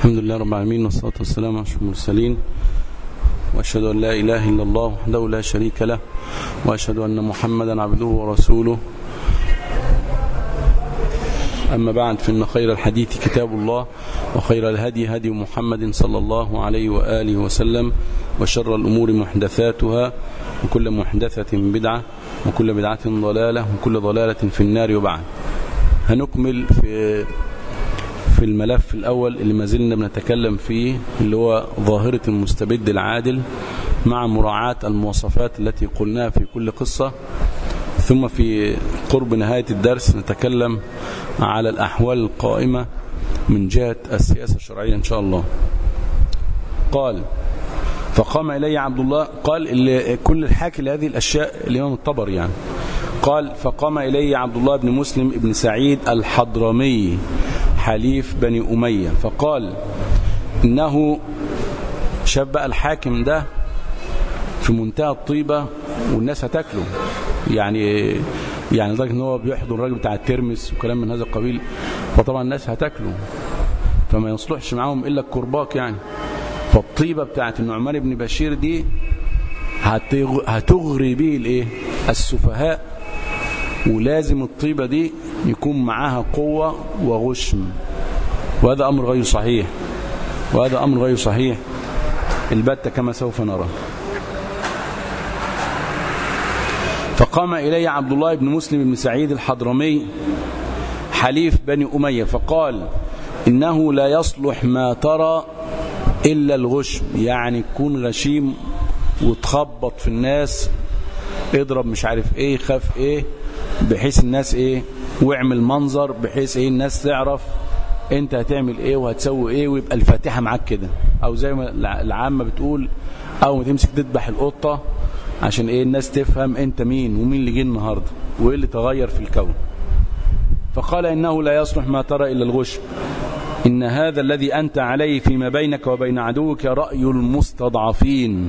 الحمد لله رب العالمين، والصلاة والسلام على أشرف المرسلين، وأشهد أن لا إله إلا الله وحده لا شريك له، وأشهد أن محمدا عبده ورسوله. أما بعد، فإن خير الحديث كتاب الله، وخير الهدي هدي محمد صلى الله عليه وآله وسلم، وشر الأمور محدثاتها، وكل محدثة بدعة، وكل بدعة ضلالة، وكل ضلالة في النار. وبعد، هنكمل في الملف الأول اللي ما زلنا بنتكلم فيه، اللي هو ظاهرة المستبد العادل، مع مراعاة المواصفات التي قلناها في كل قصة. ثم في قرب نهاية الدرس نتكلم على الأحوال القائمة من جهة السياسة الشرعية إن شاء الله. قال: فقام إلي عبد الله، قال اللي كل الحاكي لهذه الأشياء الإمام الطبري يعني. قال: فقام إلي عبد الله بن مسلم بن سعيد الحضرمي حليف بني أمية، فقال إنه شبأ الحاكم ده في منتهى الطيبة، والناس هتاكله يعني لدرجة ان هو بيحضر الراجل بتاع الترمس وكلام من هذا القبيل، فطبعا الناس هتاكله، فما يصلحش معاهم الا الكرباك يعني. فالطيبة بتاعت النعمان بن بشير دي هتغري به الايه السفهاء، ولازم الطيبة دي يكون معاها قوة وغشم، وهذا امر غير صحيح، البتة كما سوف نرى. فقام إلي عبد الله بن مسلم بن سعيد الحضرمي حليف بني أمية، فقال: إنه لا يصلح ما ترى إلا الغشم، يعني تكون غشيم وتخبط في الناس، اضرب مش عارف ايه، خاف ايه، بحيث الناس ايه، واعمل منظر بحيث ايه الناس تعرف انت هتعمل ايه وهتسوي ايه، ويبقى الفاتحة معاك كده، او زي ما العامة بتقول، او ما تمسك تذبح القطة عشان ايه الناس تفهم انت مين، ومين اللي جه النهارده، وايه اللي تغير في الكون. فقال: انه لا يصلح ما ترى الا الغش، ان هذا الذي انت عليه فيما بينك وبين عدوك رأي المستضعفين.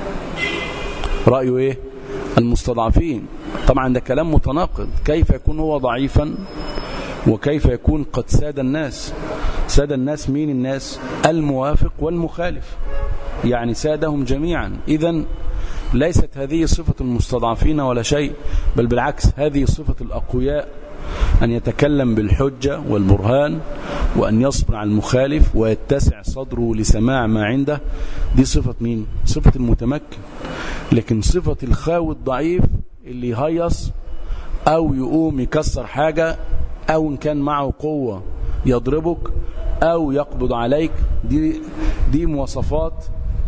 رأي ايه المستضعفين؟ طبعا ده كلام متناقض، كيف يكون هو ضعيفا وكيف يكون قد ساد الناس؟ ساد الناس مين؟ الناس الموافق والمخالف، يعني سادهم جميعا. إذن ليست هذه صفة المستضعفين ولا شيء، بل بالعكس، هذه صفة الأقوياء، أن يتكلم بالحجة والبرهان، وأن يصبر على المخالف ويتسع صدره لسماع ما عنده. دي صفة مين؟ صفة المتمكن. لكن صفة الخاوي الضعيف اللي يهيص أو يقوم يكسر حاجة، أو إن كان معه قوة يضربك أو يقبض عليك، دي مواصفات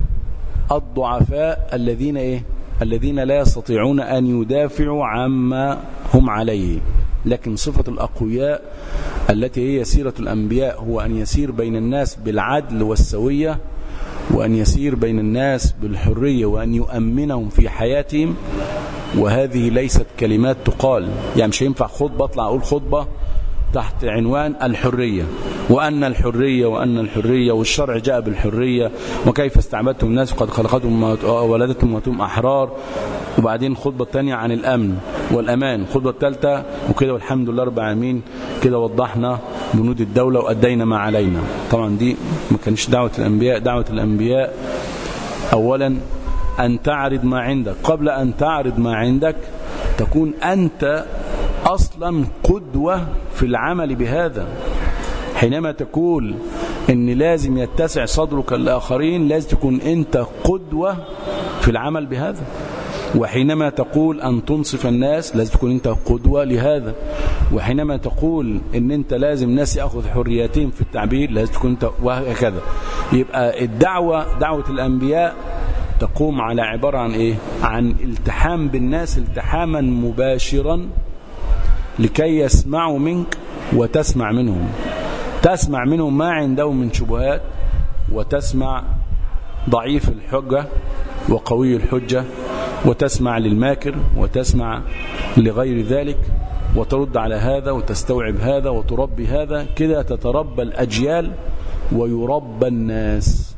الضعفاء الذين لا يستطيعون أن يدافعوا عما هم عليه. لكن صفة الأقوياء التي هي سيرة الأنبياء هو أن يسير بين الناس بالعدل والسوية، وأن يسير بين الناس بالحرية، وأن يؤمنهم في حياتهم. وهذه ليست كلمات تقال، يعني مش هينفع خطبة أطلع أقول خطبة تحت عنوان الحرية، وأن الحرية والشرع جاء بالحرية، وكيف استعبدتم الناس قد خلقتهم وولدتهم وأنتم أحرار، وبعدين خطبة تانية عن الأمن والأمان، خطبة ثالثة وكده، والحمد لله رب العالمين، كده وضحنا بنود الدولة وأدينا ما علينا. طبعا دي ما كانش دعوة الأنبياء. دعوة الأنبياء أولا أن تعرض ما عندك، قبل أن تعرض ما عندك تكون أنت أصلا قدوة في العمل بهذا. حينما تقول إن لازم يتسع صدرك الآخرين، لازم تكون أنت قدوة في العمل بهذا. وحينما تقول أن تنصف الناس، لازم تكون أنت قدوة لهذا. وحينما تقول إن أنت لازم ناس يأخذ حرياتهم في التعبير، لازم تكون أنت، وهكذا. يبقى دعوة الأنبياء تقوم على عبارة عن إيه؟ عن التحام بالناس التحاما مباشرا، لكي يسمعوا منك وتسمع منهم. تسمع منهم ما عندهم من شبهات، وتسمع ضعيف الحجة وقوي الحجة، وتسمع للماكر، وتسمع لغير ذلك، وترد على هذا وتستوعب هذا وتربي هذا. كده تتربى الأجيال ويربى الناس.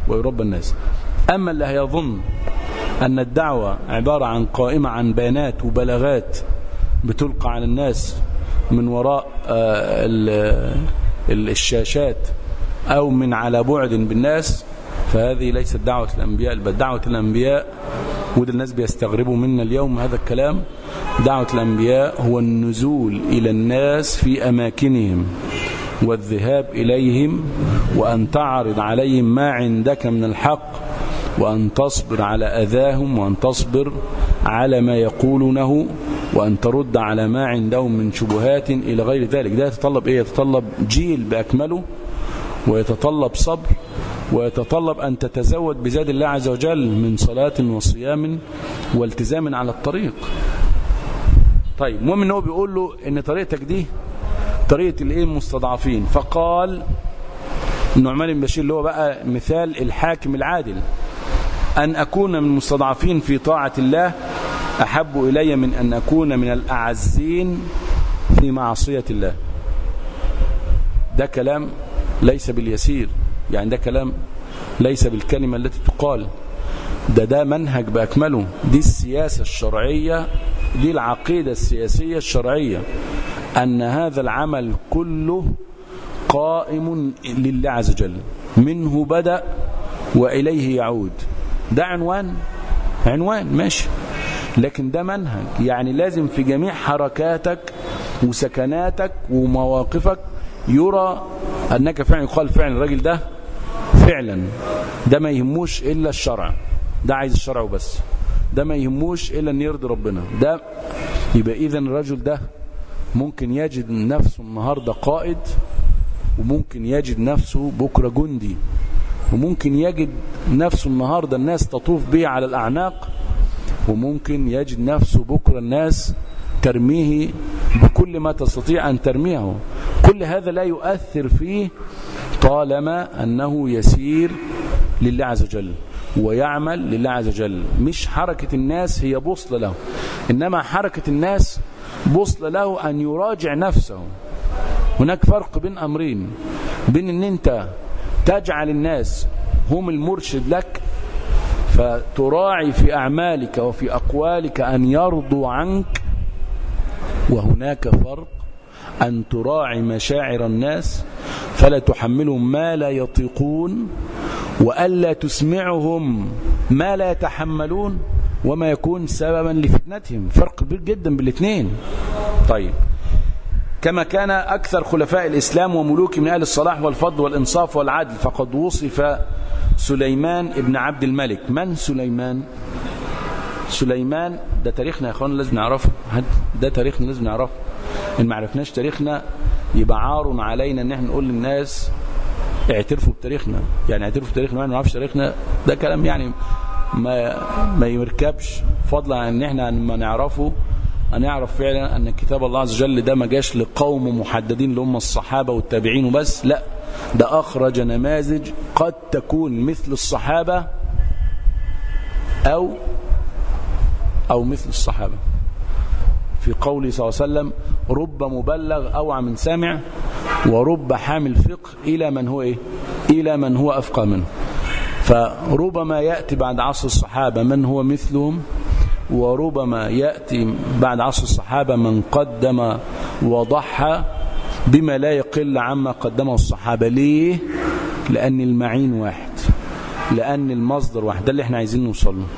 أما اللي هيظن أن الدعوة عبارة عن قائمة عن بيانات وبلاغات بتلقى على الناس من وراء الشاشات أو من على بعد بالناس، فهذه ليست دعوة الأنبياء، بل دعوة الأنبياء، وده الناس بيستغربوا منا اليوم هذا الكلام. دعوة الأنبياء هو النزول إلى الناس في أماكنهم والذهاب إليهم، وأن تعرض عليهم ما عندك من الحق، وأن تصبر على أذاهم، وأن تصبر على ما يقولونه، وأن ترد على ما عندهم من شبهات إلى غير ذلك. ده يتطلب إيه؟ يتطلب جيل بأكمله، ويتطلب صبر، ويتطلب أن تتزود بزاد الله عز وجل من صلاة وصيام والتزام على الطريق. طيب، المهم أنه بيقول له أن طريقتك دي طريقة المستضعفين. فقال النعمان بن بشير اللي هو بقى مثال الحاكم العادل: أن أكون من المستضعفين في طاعة الله أحب إلي من أن أكون من الأعزين في معصية الله. ده كلام ليس باليسير، يعني ده كلام ليس بالكلمة التي تقال، ده منهج بأكمله. دي السياسة الشرعية، دي العقيدة السياسية الشرعية، أن هذا العمل كله قائم لله عز وجل، منه بدأ وإليه يعود. ده عنوان ماشي، لكن ده منهج. يعني لازم في جميع حركاتك وسكناتك ومواقفك يرى أنك فعلا، يقال فعلا الراجل ده فعلا ده ما يهموش إلا الشرع، ده عايز الشرع وبس، ده ما يهموش إلا أن يرضي ربنا. ده يبقى إذن الرجل ده ممكن يجد نفسه النهاردة قائد، وممكن يجد نفسه بكرة جندي، وممكن يجد نفسه النهاردة الناس تطوف به على الأعناق، وممكن يجد نفسه بكرة الناس ترميه بكل ما تستطيع أن ترميه. كل هذا لا يؤثر فيه طالما أنه يسير لله عز وجل ويعمل لله عز وجل. مش حركة الناس هي بوصلة له، إنما حركة الناس بوصلة له أن يراجع نفسه. هناك فرق بين أمرين: بين أن أنت تجعل الناس هم المرشد لك فتراعي في أعمالك وفي أقوالك أن يرضوا عنك، وهناك فرق أن تراعي مشاعر الناس فلا تحملهم ما لا يطيقون، وألا تسمعهم ما لا يتحملون وما يكون سببا لفتنتهم. فرق كبير جدا بالاثنين. طيب، كما كان أكثر خلفاء الإسلام وملوك من أهل الصلاح والفضل والإنصاف والعدل، فقد وصف سليمان ابن عبد الملك. من سليمان؟ سليمان ده تاريخنا يا أخوان لازم نعرفه، ده تاريخنا لازم نعرفه. إن ما عرفناش تاريخنا يبقى عار علينا إن احنا نقول للناس اعترفوا بتاريخنا. يعني اعترفوا بتاريخنا ما نعرفش تاريخنا، ده كلام يعني ما يركبش. فضلا عن ان احنا ما نعرفه، هنعرف فعلا ان كتاب الله عز وجل ده ما جاش لقوم محددين اللي هم الصحابة والتابعين وبس، لا، ده أخرج نماذج قد تكون مثل الصحابة أو مثل الصحابة. في قوله صلى الله عليه وسلم: رب مبلغ أوعى من سامع، ورب حامل فقه إلى من هو إلى من هو أفقه منه. فربما يأتي بعد عصر الصحابة من هو مثلهم، وربما يأتي بعد عصر الصحابة من قدم وضحى بما لا يقل عما قدمه الصحابة. ليه؟ لأن المعين واحد، لأن المصدر واحد. ده اللي احنا عايزين نوصل له.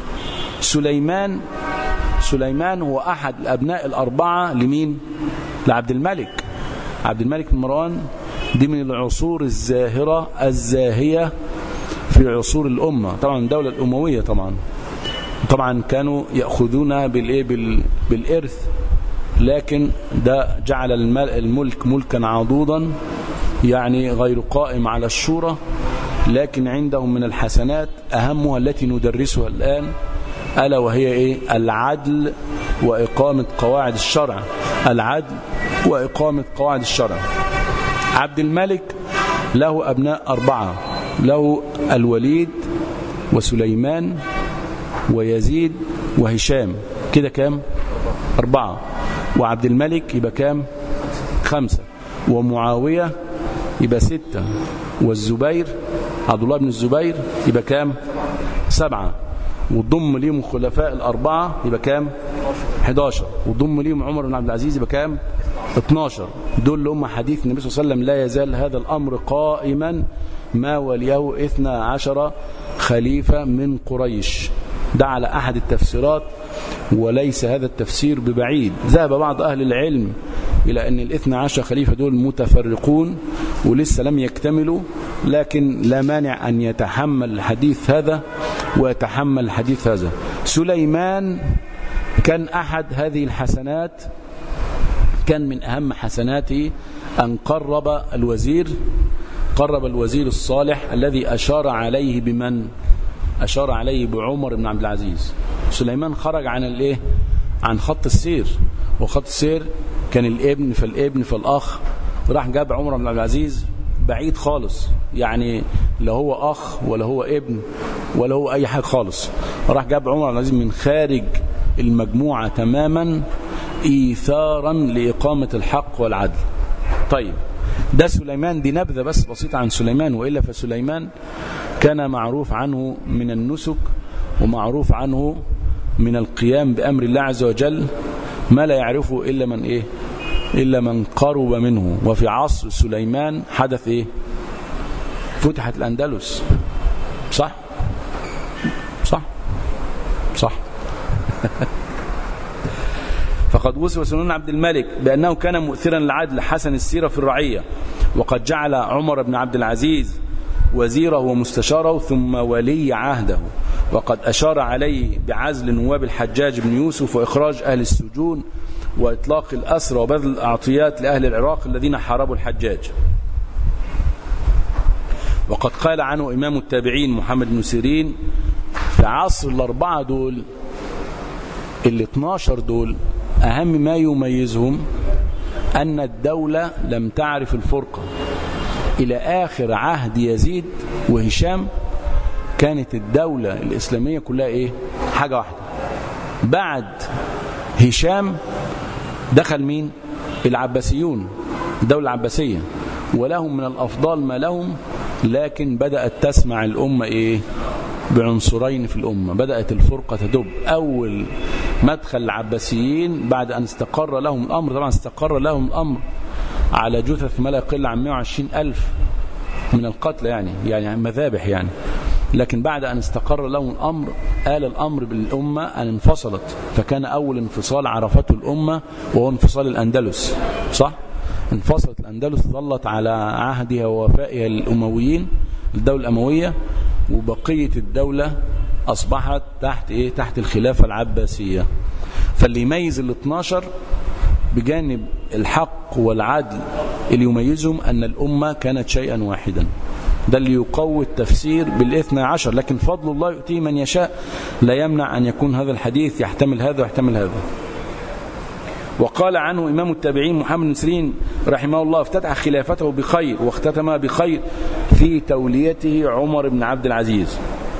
سليمان هو أحد الأبناء الأربعة لمين؟ لعبد الملك. عبد الملك بن مروان دي من العصور الزاهرة الزاهية في عصور الأمة. طبعا الدولة الأموية طبعا كانوا يأخذونها بالإرث، لكن ده جعل الملك ملكا عضوضا، يعني غير قائم على الشورى. لكن عندهم من الحسنات أهمها التي ندرسها الآن، ألا وهي العدل وإقامة قواعد الشرع. العدل وإقامة قواعد الشرع. عبد الملك له أبناء 4، له الوليد وسليمان ويزيد وهشام. كده كام؟ 4. وعبد الملك يبقى كام؟ 5. ومعاوية يبقى 6. والزبير عبد الله بن الزبير يبقى كام؟ 7. وضم ليهم الخلفاء الأربعة يبقى كام؟ 11. وضم ليهم عمر بن عبد العزيز يبقى كام؟ 12. دول اللي هم حديث النبي صلى الله عليه وسلم: لا يزال هذا الأمر قائما ما وليه 12 خليفة من قريش. ده على أحد التفسيرات، وليس هذا التفسير ببعيد. ذهب بعض أهل العلم إلى أن 12 خليفة دول متفرقون ولسه لم يكتملوا، لكن لا مانع أن يتحمل الحديث هذا ويتحمل الحديث هذا. سليمان كان أحد هذه الحسنات، كان من أهم حسناته أن قرب الوزير الصالح الذي أشار عليه بمن؟ أشار عليه بعمر بن عبد العزيز. سليمان خرج عن خط السير، وخط السير كان الابن فالابن فالأخ، راح جاب عمر بن عبد العزيز بعيد خالص، يعني لا هو أخ ولا هو ابن ولا هو أي حاجة خالص. راح جاب عمر بن عبد العزيز من خارج المجموعة تماما، إيثارا لإقامة الحق والعدل. طيب، ده سليمان، دي نبذة بس بسيطة عن سليمان. وإلا فسليمان كان معروف عنه من النسك، ومعروف عنه من القيام بأمر الله عز وجل ما لا يعرفه إلا من قرب منه. وفي عصر سليمان حدث فتحت الأندلس. صح فقد وصف سليمان عبد الملك بأنه كان مؤثرا للعدل حسن السيرة في الرعية، وقد جعل عمر بن عبد العزيز وزيره ومستشاره ثم ولي عهده، وقد أشار عليه بعزل نواب الحجاج بن يوسف وإخراج أهل السجون وإطلاق الأسرى وبذل الأعطيات لأهل العراق الذين حاربوا الحجاج. وقد قال عنه إمام التابعين محمد بن سيرين في عصر الأربعة دول، 12 دول أهم ما يميزهم أن الدولة لم تعرف الفرقة. إلى آخر عهد يزيد وهشام كانت الدولة الإسلامية كلها حاجة واحدة. بعد هشام دخل مين؟ العباسيون، الدولة العباسية، ولهم من الأفضال ما لهم، لكن بدأت تسمع الأمة بعنصرين في الأمة. بدأت الفرقة تدب. أول مدخل العباسيين بعد أن استقر لهم الأمر، طبعا استقر لهم الأمر على جثث ما لا يقل عن 120,000 من القتل، يعني مذابح لكن بعد أن استقر لهم الأمر آل الأمر بالأمة أن انفصلت. فكان أول انفصال عرفته الأمة وهو انفصال الأندلس. صح؟ انفصلت الأندلس، ظلت على عهدها ووفائها الأمويين، الدولة الأموية، وبقية الدولة أصبحت تحت الخلافة العباسية. فاللي يميز 12 بجانب الحق والعدل اللي يميزهم أن الأمة كانت شيئا واحدا. ده اللي يقوي التفسير بال12. لكن فضل الله يؤتيه من يشاء، لا يمنع أن يكون هذا الحديث يحتمل هذا ويحتمل هذا. وقال عنه إمام التابعين محمد بن سيرين رحمه الله: افتتح خلافته بخير واختتمها بخير في توليته عمر بن عبد العزيز.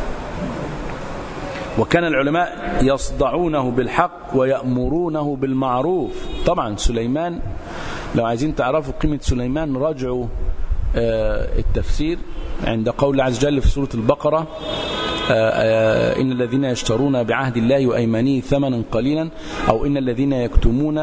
وكان العلماء يصدعونه بالحق ويأمرونه بالمعروف. طبعا سليمان، لو عايزين تعرفوا قيمة سليمان راجعوا التفسير عند قول الله عز وجل في سورة البقرة: إن الذين يشترون بعهد الله وأيمانه ثمنا قليلا، أو إن الذين يكتمون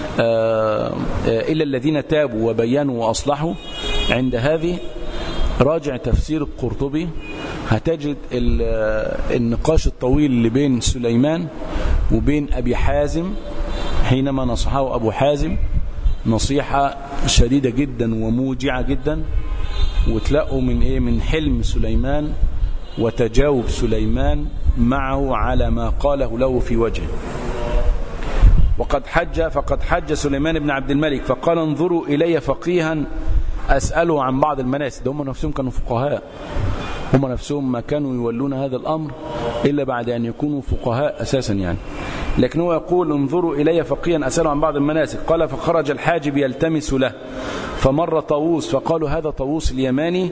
إلا الذين تابوا وبينوا وأصلحوا. عند هذه راجع تفسير القرطبي، هتجد النقاش الطويل اللي بين سليمان وبين أبي حازم حينما نصحه أبو حازم نصيحة شديدة جدا وموجعة جدا، وتلاقوا من حلم سليمان وتجاوب سليمان معه على ما قاله له في وجهه. فقد حج سليمان بن عبد الملك فقال: انظروا إلي فقيها أسأله عن بعض المناسك. هم نفسهم كانوا فقهاء، هم نفسهم ما كانوا يولون هذا الأمر إلا بعد أن يكونوا فقهاء أساسا لكن هو يقول: انظروا إلي فقيها أسأله عن بعض المناسك. قال: فخرج الحاجب يلتمس له، فمر طاووس فقالوا: هذا طاووس اليماني،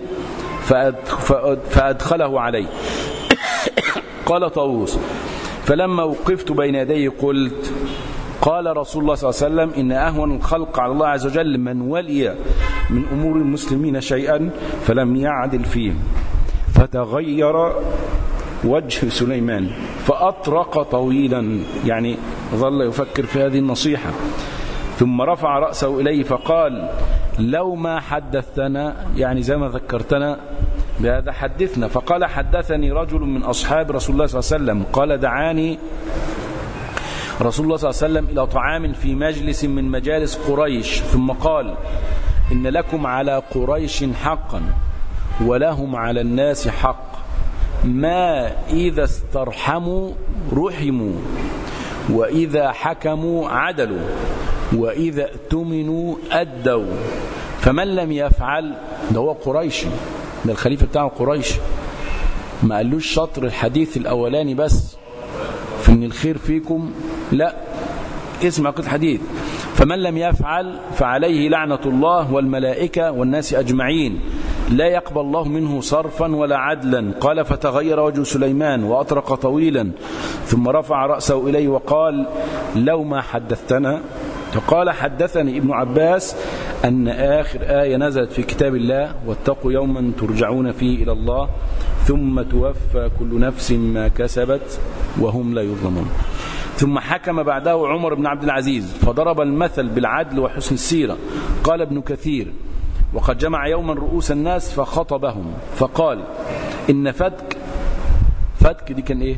فأدخله عليه. قال طاووس: فلما وقفت بين يديه قلت: قال رسول الله صلى الله عليه وسلم: إن أهون الخلق على الله عز وجل من ولي من أمور المسلمين شيئا فلم يعدل فيه. فتغير وجه سليمان فأطرق طويلا، ظل يفكر في هذه النصيحة، ثم رفع رأسه إليه فقال: لو ما حدثتنا، زي ما ذكرتنا بهذا حدثنا. فقال حدثني رجل من أصحاب رسول الله صلى الله عليه وسلم قال دعاني رسول الله صلى الله عليه وسلم إلى طعام في مجلس من مجالس قريش، ثم قال إن لكم على قريش حقا ولهم على الناس حق، ما إذا استرحموا رحموا، وإذا حكموا عدلوا، وإذا اؤتمنوا أدوا، فمن لم يفعل، ده هو قريشي، ده الخليفة بتاعه قريش، ما قالوش شطر الحديث الأولاني بس في إن الخير فيكم، لا، اسمع قصة الحديث. فمن لم يفعل فعليه لعنة الله والملائكة والناس أجمعين، لا يقبل الله منه صرفا ولا عدلا. قال فتغير وجه سليمان وأطرق طويلا، ثم رفع رأسه إليه وقال لو ما حدثتنا. فقال حدثني ابن عباس أن آخر آية نزلت في كتاب الله واتقوا يوما ترجعون فيه إلى الله ثم توفى كل نفس ما كسبت وهم لا يظلمون. ثم حكم بعده عمر بن عبد العزيز فضرب المثل بالعدل وحسن السيرة. قال ابن كثير وقد جمع يوما رؤوس الناس فخطبهم فقال إن فتك دي كان إيه؟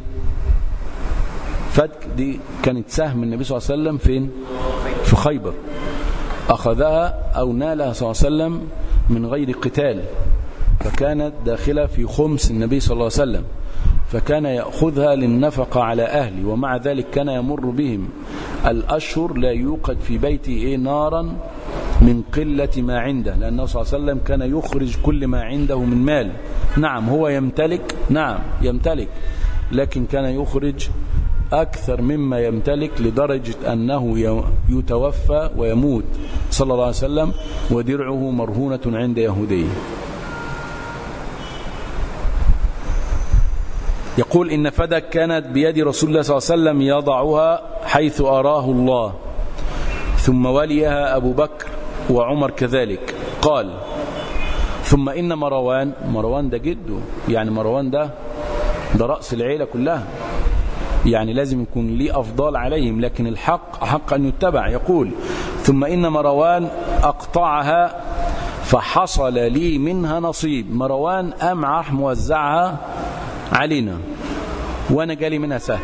فتك دي كانت سهم النبي صلى الله عليه وسلم فين؟ في خيبر، أخذها أو نالها صلى الله عليه وسلم من غير قتال، فكانت داخلة في خمس النبي صلى الله عليه وسلم، فكان يأخذها للنفقة على أهلي، ومع ذلك كان يمر بهم الأشهر لا يوقد في بيته نارا من قلة ما عنده، لأنه صلى الله عليه وسلم كان يخرج كل ما عنده من مال. نعم هو يمتلك، نعم يمتلك، لكن كان يخرج أكثر مما يمتلك لدرجة أنه يتوفى ويموت صلى الله عليه وسلم ودرعه مرهونة عند يهودي. يقول إن فدك كانت بيد رسول الله صلى الله عليه وسلم يضعها حيث أراه الله، ثم وليها أبو بكر وعمر كذلك. قال ثم إن مروان ده جده، يعني مروان ده رأس العيلة كلها، يعني لازم يكون ليه أفضال عليهم، لكن الحق حق أن يتبع. يقول ثم إن مروان أقطعها فحصل لي منها نصيب، مروان راح موزعها علينا وأنا جالي منها سهل.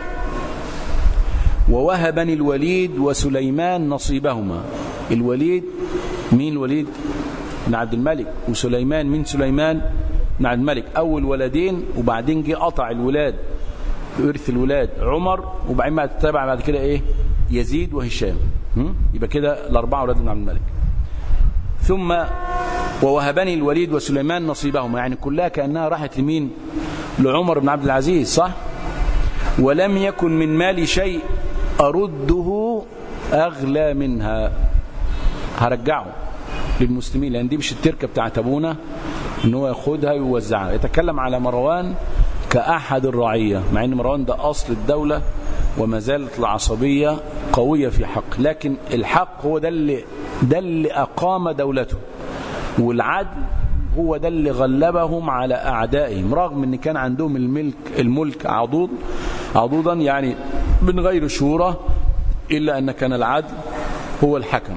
ووهبني الوليد وسليمان نصيبهما. الوليد مين؟ الوليد بن عبد الملك، وسليمان من سليمان بن عبد الملك، أول ولدين، وبعدين جه قطع الولاد ورث الولاد عمر، وبعدين ما تتابع بعد كده ايه؟ يزيد وهشام. يبقى كده الأربعة ولاد بن عبد الملك. ثم ووهبني الوليد وسليمان نصيبهما، يعني كلها كأنها راحت لمين؟ لعمر بن عبد العزيز، صح؟ ولم يكن من مالي شيء أرده أغلى منها، هرجعه للمسلمين، لأن دي مش التركة بتاعت أبونا إن هو ياخدها ويوزعها. يتكلم على مروان كأحد الرعية، مع أن مروان ده أصل الدولة وما زالت العصبية قوية في حق، لكن الحق هو ده اللي أقام دولته، والعدل هو ده اللي غلبهم على أعدائهم، رغم أن كان عندهم الملك عضوضا يعني من غير شورى، إلا أن كان العدل هو الحكم.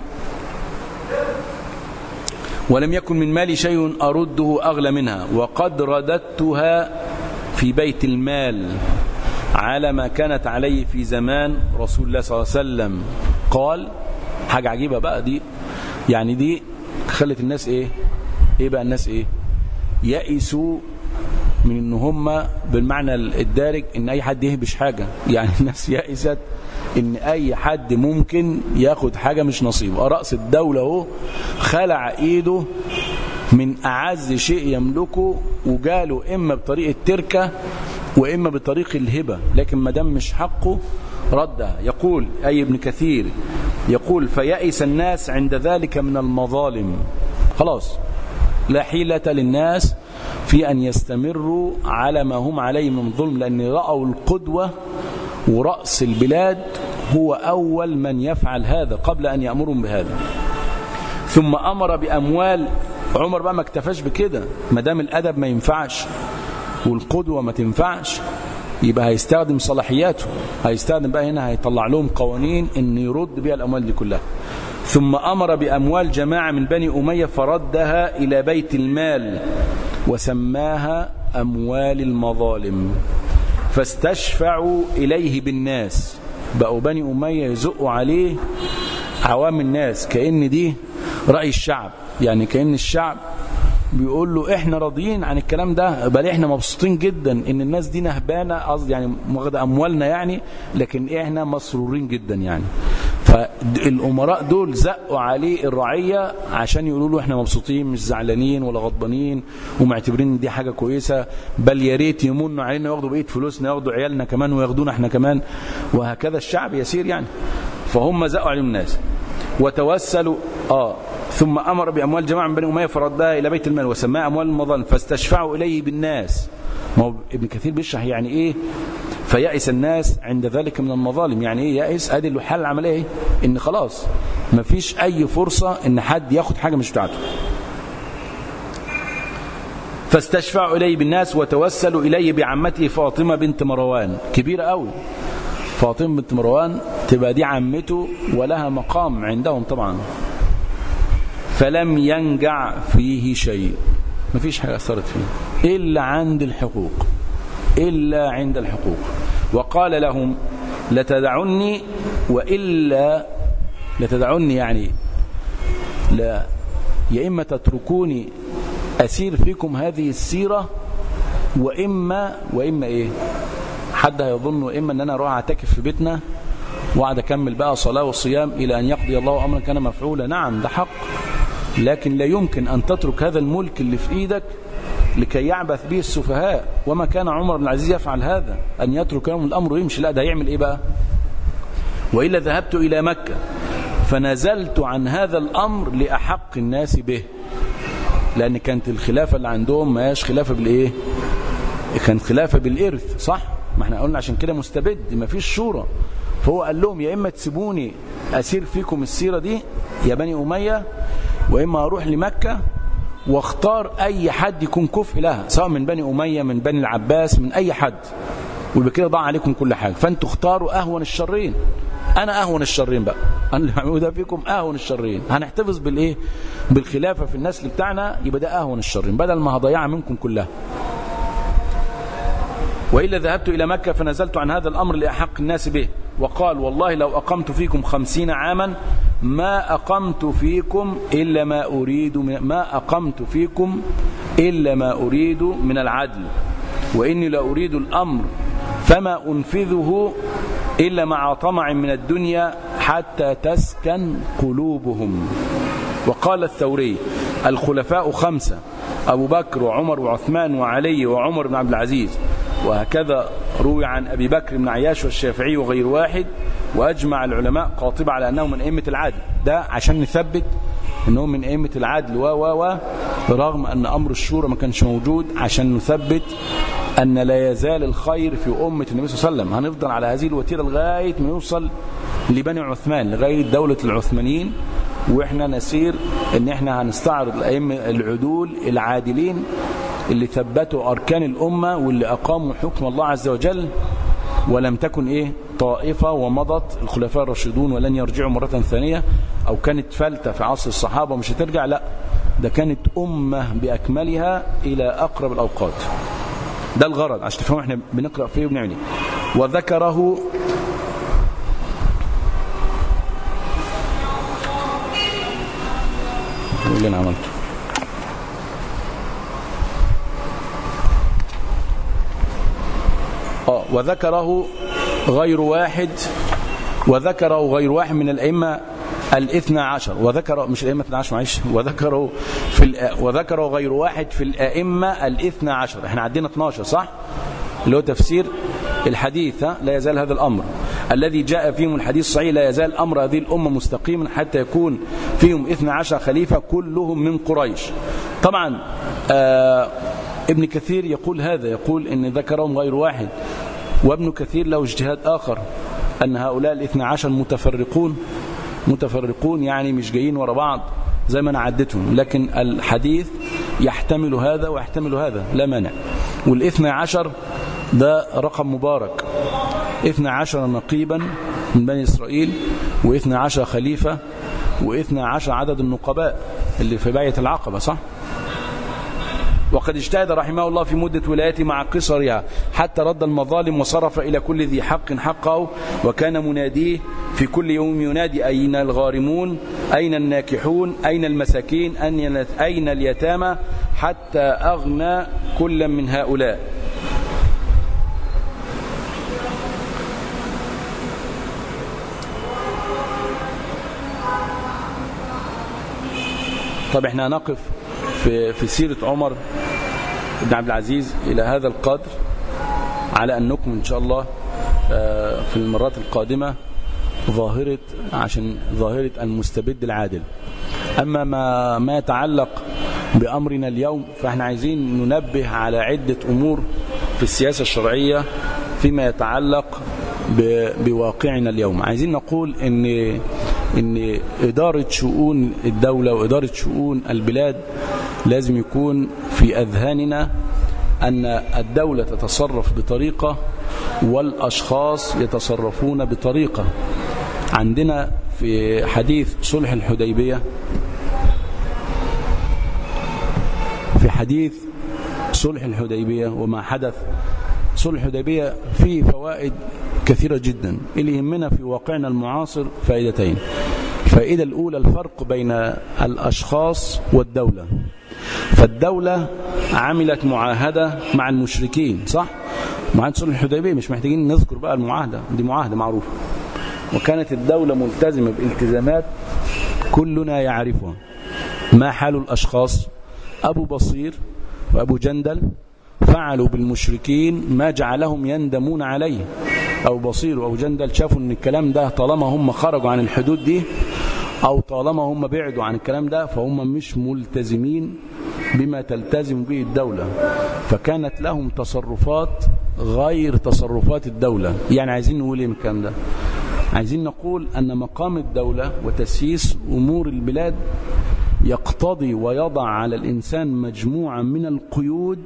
ولم يكن من مالي شيء أرده أغلى منها، وقد رددتها في بيت المال على ما كانت عليه في زمان رسول الله صلى الله عليه وسلم. قال حاجة عجيبة بقى دي، يعني دي خلت الناس ايه بقى الناس يأسوا من ان هم بالمعنى الدارج ان اي حد يهبش حاجة، يعني الناس يأست ان اي حد ممكن ياخد حاجة مش نصيبه. رأس الدولة هو خلع ايده من أعز شيء يملكه وجاله إما بطريقة تركة وإما بطريق الهبة، لكن ما دام مش حقه ردها. يقول أي ابن كثير يقول فيأس الناس عند ذلك من المظالم، خلاص لا حيلة للناس في أن يستمروا على ما هم عليه من ظلم، لأن رأوا القدوة ورأس البلاد هو أول من يفعل هذا قبل أن يأمرهم بهذا. ثم أمر بأموال. عمر بقى ما اكتفاش بكده، ما دام الأدب ما ينفعش والقدوة ما تنفعش، يبقى هيستخدم صلاحياته، هيستخدم بقى هنا، هيطلع لهم قوانين ان يرد بها الأموال دي كلها. ثم أمر بأموال جماعة من بني أمية فردها إلى بيت المال، وسماها أموال المظالم، فاستشفعوا إليه بالناس. بقوا بني أمية يزقوا عليه عوام الناس كأن دي رأي الشعب، يعني كأن الشعب بيقول له احنا راضيين عن الكلام ده، بل احنا مبسوطين جدا ان الناس دي نهبانة، قصدي يعني واخده اموالنا يعني، لكن احنا مسرورين جدا يعني. فالامراء دول زقوا عليه الرعية عشان يقولوا له احنا مبسوطين، مش زعلانين ولا غضبانين، ومعتبرين ان دي حاجة كويسة، بل يا ريت يمنوا علينا ياخدوا بقية فلوسنا، ياخدوا عيالنا كمان وياخدونا احنا كمان، وهكذا الشعب يسير يعني. فهم زقوا عليهم الناس وتوسلوا ثم أمر بأموال جماعة من بني أمية فردها إلى بيت المال وسماها أموال المظالم فاستشفعوا إليه بالناس. ما هو ابن كثير بيشرح يعني إيه فيأس الناس عند ذلك من المظالم، يعني إيه يأس؟ أدي له حل العملية إيه؟ إن خلاص ما فيش أي فرصة إن حد ياخد حاجة مش بتاعته. فاستشفعوا إليه بالناس وتوسلوا إليه بعمته فاطمة بنت مروان، كبيرة قوي فاطمة بنت مروان، تبقى دي عمته ولها مقام عندهم طبعا. فلم ينجع فيه شيء، ما فيش حاجة أثرت فيه إلا عند الحقوق، إلا عند الحقوق. وقال لهم لتدعني وإلا لتدعني، يعني لا، يا إما تتركوني أسير فيكم هذه السيرة، وإما إيه، حد هيظن وإما أن أنا أروح أعتكف في بيتنا وقعد أكمل بقى صلاة وصيام إلى أن يقضي الله أمرا كان مفعولا. نعم ده حق، لكن لا يمكن أن تترك هذا الملك اللي في إيدك لكي يعبث به السفهاء. وما كان عمر بن العزيز يفعل هذا، أن يترك يوم الأمر ويمشي، لا ده يعمل إيه بقى؟ وإلا ذهبت إلى مكة فنزلت عن هذا الأمر لأحق الناس به، لأن كانت الخلافة اللي عندهم ما هيش خلافة بالإيه؟ كانت خلافة بالإرث، صح؟ ما احنا قلنا عشان كده مستبد، ما فيش شورى. فهو قال لهم يا إما تسيبوني أسير فيكم السيرة دي يا بني أمية، وإما أروح لمكة واختار أي حد يكون كفء لها، سواء من بني أمية من بني العباس من أي حد، ويبقى كده ضاع عليكم كل حاجة. فأنتوا اختاروا أهون الشرين، أنا أهون الشرين بقى، أنا اللي بعمله ده فيكم أهون الشرين، هنحتفظ بالإيه؟ بالخلافة في النسل بتاعنا، يبقى ده أهون الشرين بدل ما هضيعها منكم كلها. وإلا ذهبت إلى مكة فنزلت عن هذا الأمر لأحق الناس به. وقال والله لو أقمت فيكم 50 عاما ما أقمت فيكم إلا ما أريد من العدل، وإني لأريد الأمر فما أنفذه إلا مع طمع من الدنيا حتى تسكن قلوبهم. وقال الثوري الخلفاء 5 أبو بكر وعمر وعثمان وعلي وعمر بن عبد العزيز، وهكذا روي عن أبي بكر بن عياش والشافعي وغير واحد، وأجمع العلماء قاطبة على أنهم من أئمة العدل. ده عشان نثبت أنهم من أئمة العدل رغم أن أمر الشورى ما كانش موجود، عشان نثبت أن لا يزال الخير في أمة النبي صلى الله عليه وسلم. هنفضل على هذه الوتيرة لغاية ما يوصل لبني عثمان، لغاية دولة العثمانيين، وإحنا نسير أن إحنا هنستعرض الأئمة العدول العادلين اللي ثبتوا أركان الأمة واللي أقاموا حكم الله عز وجل، ولم تكن طائفة ومضت الخلفاء الراشدون ولن يرجعوا مرة ثانية، أو كانت فلتة في عصر الصحابة ومش هترجع، لا ده كانت أمة بأكملها إلى أقرب الأوقات. ده الغرض عشان تفهموا احنا بنقرأ فيه وبنعمل ايه. وذكره اللي انا عملته وذكره غير واحد من الأئمة 12، وذكر مش الأئمة 12 معلش، وذكره غير واحد في الأئمة 12. احنا عندنا 12 صح، اللي هو تفسير الحديث لا يزال هذا الأمر الذي جاء فيهم الحديث صحيح لا يزال أمر هذه الأمة مستقيما حتى يكون فيهم 12 خليفة كلهم من قريش. طبعا ابن كثير يقول هذا، يقول إن ذكرهم غير واحد، وابن كثير له اجتهاد آخر أن هؤلاء 12 متفرقون يعني مش جايين ورا بعض زي ما أنا عدتهم، لكن الحديث يحتمل هذا ويحتمل هذا لا مانع. وال12 ده رقم مبارك، 12 نقيبا من بني إسرائيل، و12 خليفة، و12 عدد النقباء اللي في بيعة العقبة صح. وقد اجتهد رحمه الله في مدة ولايته مع قصرها حتى رد المظالم وصرف إلى كل ذي حق حقه، وكان مناديه في كل يوم ينادي: أين الغارمون، أين الناكحون، أين المساكين، أين اليتامى، حتى أغنى كل من هؤلاء. طب احنا هنقف في سيرة عمر بن عبد العزيز إلى هذا القدر، على أن نكمل إن شاء الله في المرات القادمة ظاهرة المستبد العادل. أما ما يتعلق بأمرنا اليوم، فاحنا عايزين ننبه على عدة أمور في السياسة الشرعية فيما يتعلق بواقعنا اليوم. عايزين نقول إن إدارة شؤون الدولة وإدارة شؤون البلاد لازم يكون في أذهاننا أن الدولة تتصرف بطريقة والأشخاص يتصرفون بطريقة. عندنا في حديث صلح الحديبية، وما حدث صلح الحديبية فيه فوائد كثيرة جدا. اللي يهمنا في واقعنا المعاصر فائدتين. الفائدة الأولى الفرق بين الأشخاص والدولة. فالدولة عملت معاهدة مع المشركين، صح؟ معاهدة صلح الحديبية مش محتاجين نذكر بقى المعاهدة، دي معاهدة معروفة، وكانت الدولة ملتزمة بالتزامات كلنا يعرفها. ما حال الأشخاص؟ أبو بصير وأبو جندل فعلوا بالمشركين ما جعلهم يندمون عليه. أبو بصير وأبو جندل شافوا أن الكلام ده طالما هم خرجوا عن الحدود دي، أو طالما هم بعدوا عن الكلام ده، فهم مش ملتزمين بما تلتزم به الدولة، فكانت لهم تصرفات غير تصرفات الدولة. يعني عايزين نقول ايه من الكلام ده؟ عايزين نقول أن مقام الدولة وتسييس أمور البلاد يقتضي ويضع على الإنسان مجموعة من القيود،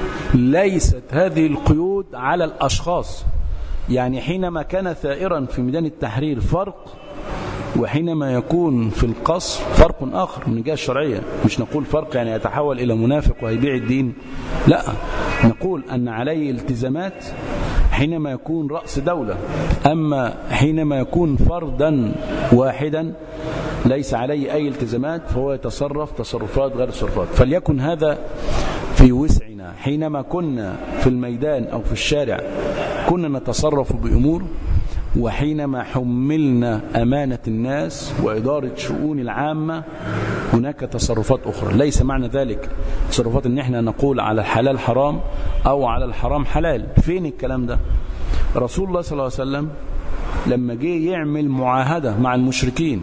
ليست هذه القيود على الأشخاص. يعني حينما كان ثائرا في ميدان التحرير فرق، وحينما يكون في القصر فرق آخر من الجهة الشرعية. مش نقول فرق يعني يتحول إلى منافق ويبيع الدين، لا، نقول أن عليه التزامات حينما يكون رأس دولة، أما حينما يكون فردا واحدا ليس عليه أي التزامات فهو يتصرف تصرفات غير تصرفات. فليكن هذا في وسعنا. حينما كنا في الميدان أو في الشارع كنا نتصرف بأمور، وحينما حملنا أمانة الناس وإدارة شؤون العامة هناك تصرفات أخرى. ليس معنى ذلك تصرفات ان احنا نقول على الحلال حرام أو على الحرام حلال. فين الكلام ده؟ رسول الله صلى الله عليه وسلم لما جه يعمل معاهدة مع المشركين،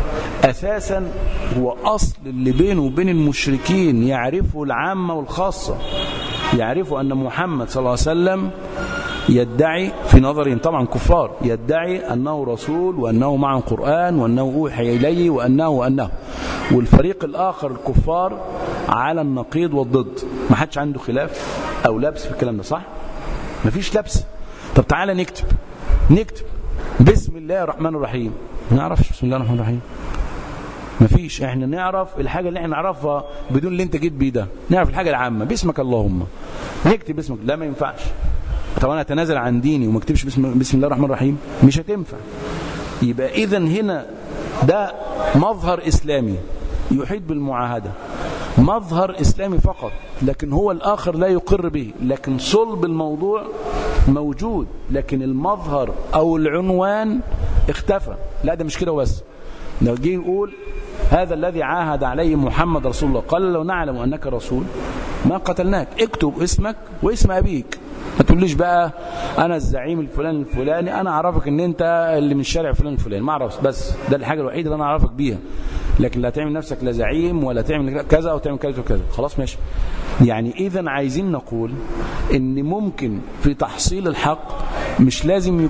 أساسا هو أصل اللي بينه وبين المشركين يعرفوا العامة والخاصة، يعرفوا أن محمد صلى الله عليه وسلم يدعي في نظرهم طبعا كفار، يدعي أنه رسول وأنه معه قرآن وأنه أوحي إليه وأنه والفريق الآخر الكفار على النقيض والضد. ما حدش عنده خلاف أو لبس في الكلام ده، صح؟ ما فيش لبس. طب تعالى نكتب بسم الله الرحمن الرحيم. ما نعرفش بسم الله الرحمن الرحيم، ما فيش. احنا نعرف الحاجة اللي احنا نعرفها بدون اللي انت جيت بيه ده، نعرف الحاجة العامة باسمك اللهم، نكتب باسمك. لا، ما ينفعش. طب انا اتنازل عن ديني وما اكتبش بسم الله الرحمن الرحيم؟ مش هتنفع. يبقى اذا هنا ده مظهر اسلامي يحيط بالمعاهدة، مظهر اسلامي فقط، لكن هو الاخر لا يقر به، لكن صلب الموضوع موجود، لكن المظهر او العنوان اختفى. لا، ده مش كده بس. لو جه يقول هذا الذي عاهد عليه محمد رسول الله، قال لو نعلم انك رسول ما قتلناك. اكتب اسمك واسم ابيك، ما تقوليش بقى انا الزعيم الفلاني، انا اعرفك ان انت اللي من الشارع الفلاني، ما اعرفش، بس ده الحاجه الوحيده اللي انا اعرفك بيها، لكن لا تعمل نفسك لا زعيم ولا تعمل كذا او تعمل كذا وكذا. خلاص ماشي. يعني اذا عايزين نقول ان ممكن في تحصيل الحق مش لازم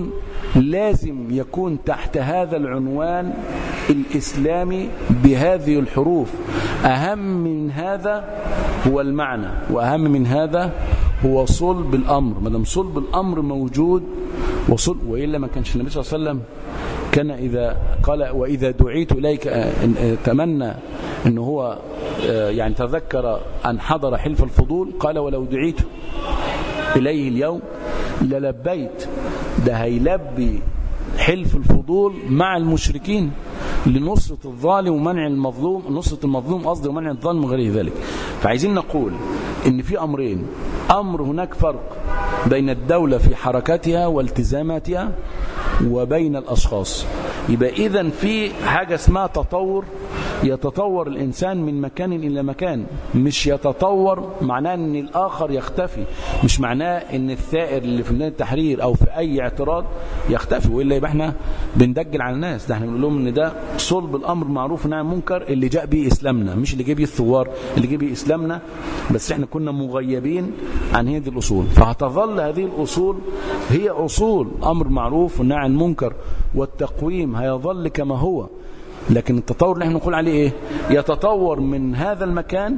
يكون تحت هذا العنوان الإسلامي بهذه الحروف. أهم من هذا هو المعنى، وأهم من هذا هو صلب الأمر. ما دام صلب الأمر موجود وإلا ما كانش النبي صلى الله عليه وسلم كان إذا قال وإذا دعيت إليك تمنى إنه هو يعني تذكر أن حضر حلف الفضول قال ولو دعيت إليه اليوم للبيت. ده هيلبي حلف الفضول مع المشركين لنصرة الظالم ومنع المظلوم، نصرة المظلوم قصدي ومنع الظالم وغير ذلك. فعايزين نقول إن في أمرين: أمر هناك فرق بين الدولة في حركاتها والتزاماتها وبين الأشخاص. يبقى إذن في حاجة اسمها تطور، يتطور الإنسان من مكان إلى مكان، مش يتطور معناه أن الآخر يختفي، مش معناه أن الثائر اللي في ميدان التحرير أو في أي اعتراض يختفي، وإلا يبقى احنا بندجل على الناس. ده احنا بنقول لهم أن ده صلب الأمر معروف ونهي عن المنكر اللي جاء به إسلامنا، مش اللي جاء به الثوار، اللي جاء به إسلامنا، بس احنا كنا مغيبين عن هذه الأصول. فهتظل هذه الأصول هي أصول أمر معروف ونهي عن المنكر، والتقويم هيظل كما هو. لكن التطور اللي احنا نقول عليه ايه؟ يتطور من هذا المكان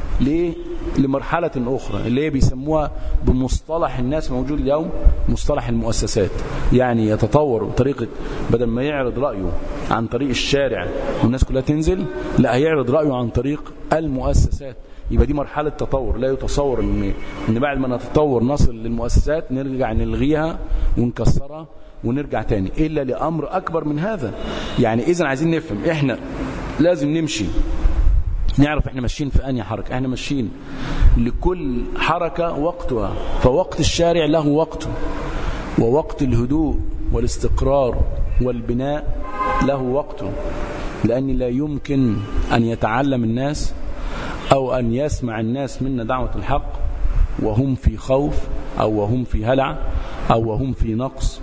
لمرحلة أخرى اللي هي بيسموها بمصطلح الناس موجود اليوم مصطلح المؤسسات. يعني يتطور بطريقة بدل ما يعرض رأيه عن طريق الشارع والناس كلها تنزل، لا هيعرض رأيه عن طريق المؤسسات. يبقى دي مرحلة تطور. لا يتصور ان بعد ما نتطور نصل للمؤسسات نرجع نلغيها ونكسرها ونرجع تاني، إلا لأمر أكبر من هذا. يعني إذن عايزين نفهم إحنا لازم نمشي، نعرف إحنا ماشيين في أنهي حركة. إحنا ماشيين لكل حركة وقتها، فوقت الشارع له وقته، ووقت الهدوء والاستقرار والبناء له وقته، لأن لا يمكن أن يتعلم الناس أو أن يسمع الناس منا دعوة الحق وهم في خوف أو وهم في هلع أو وهم في نقص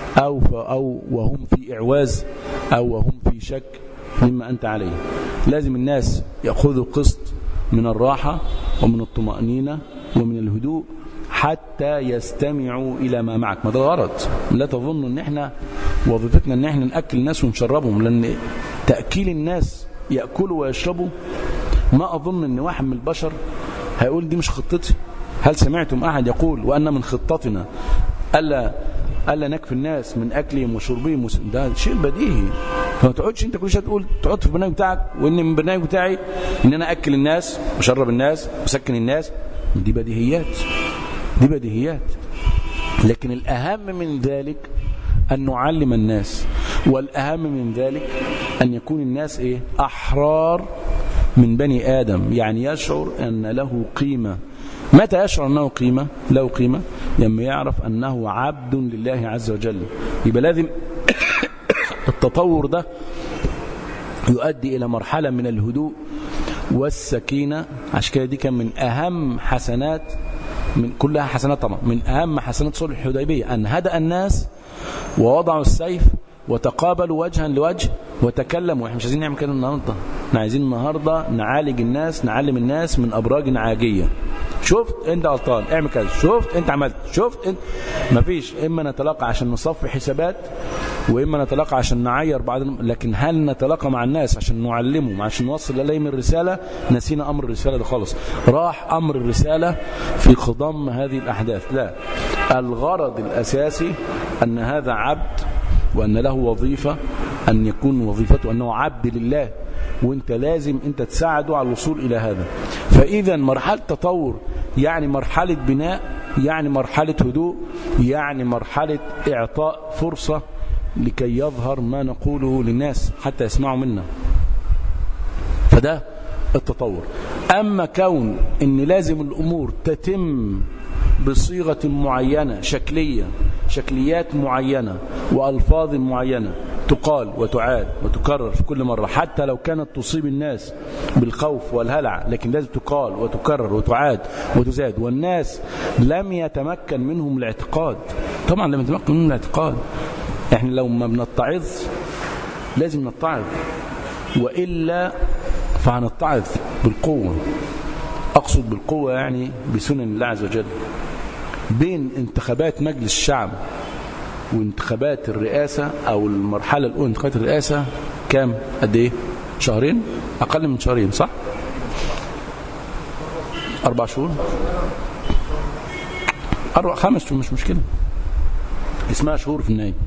أو وهم في إعواز أو وهم في شك مما أنت عليه. لازم الناس يأخذوا قسط من الراحة ومن الطمأنينة ومن الهدوء حتى يستمعوا إلى ما معك. ما ده غرض. لا تظن أن احنا وظيفتنا أن احنا نأكل الناس ونشربهم، لأن تأكيل الناس يأكلوا ويشربوا ما أظن أن واحد من البشر هيقول دي مش خطتي. هل سمعتم أحد يقول وأن من خطتنا ألا نكفي الناس من أكلهم وشربهم؟ ده شيء بديهي. فما تقعدش انت كل شيء تقعد في البرنامج بتاعك وان من البرنامج بتاعي ان انا اكل الناس واشرب الناس واسكن الناس. دي بديهيات. لكن الاهم من ذلك ان نعلم الناس، والاهم من ذلك ان يكون الناس احرار من بني ادم، يعني يشعر ان له قيمة. متى يشعر انه له قيمة؟ لما يعرف انه عبد لله عز وجل. يبقى لازم التطور ده يؤدي إلى مرحلة من الهدوء والسكينة. عشان كده دي كان من أهم حسنات، من كلها حسنات طبعا، من أهم حسنات صلح الحديبية أن هدأ الناس ووضعوا السيف وتقابلوا وجها لوجه وتكلموا. احنا مش عايزين نعمل كده النهارده، احنا عايزين النهارده نعالج الناس، نعلم الناس من أبراج عاجية. شفت انت غلطان اعمل كذا، شفت انت عملت، شفت انت. مفيش. اما نتلاقى عشان نصفي حسابات، واما نتلاقى عشان نعير بعض. لكن هل نتلاقى مع الناس عشان نعلمهم، عشان نوصل اليهم الرسالة؟ نسينا امر الرسالة ده خالص. راح امر الرسالة في خضم هذه الاحداث. لا، الغرض الاساسي ان هذا عبد وان له وظيفة، ان يكون وظيفته انه عبد لله، وانت لازم انت تساعده على الوصول الى هذا. فاذا مرحلة تطور يعني مرحلة بناء، يعني مرحلة هدوء، يعني مرحلة اعطاء فرصة لكي يظهر ما نقوله للناس حتى يسمعوا منا. فده التطور. اما كون ان لازم الامور تتم بصيغة معينة، شكليات معينة وألفاظ معينة تقال وتعاد وتكرر في كل مرة، حتى لو كانت تصيب الناس بالخوف والهلع، لكن لازم تقال وتكرر وتعاد وتزاد. والناس لم يتمكن منهم الاعتقاد. طبعا لم يتمكن منهم الاعتقاد. احنا لو ما بنتعظ لازم نتعظ، وإلا فهنتعظ بالقوة. أقصد بالقوة يعني بسنن الله عز وجل. بين انتخابات مجلس الشعب وانتخابات الرئاسة أو المرحلة الأولى انتخابات الرئاسة كام؟ قد إيه؟ شهرين؟ أقل من شهرين صح؟ 4 شهور؟ 5 شهور مش مشكلة، اسمها شهور في النهاية.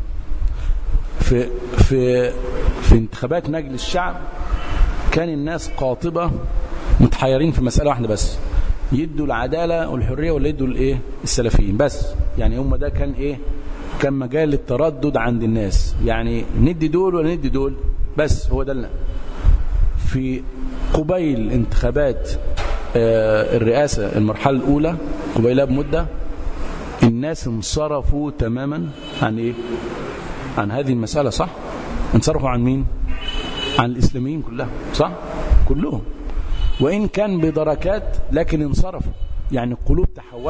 في انتخابات مجلس الشعب كان الناس قاطبة متحيرين في مسألة واحدة بس، يدوا العدالة والحرية ولا يدوا الايه السلفيين بس. يعني هم ده كان ايه، كان مجال للتردد عند الناس، يعني ندي دول ولا ندي دول بس. هو ده في قبيل انتخابات الرئاسة المرحلة الأولى قبيلها بمدة، الناس انصرفوا تماما عن ايه، عن هذه المسألة. صح، انصرفوا عن مين؟ عن الإسلاميين كلها، صح، كلهم، وإن كان بدركات لكن انصرفوا. يعني القلوب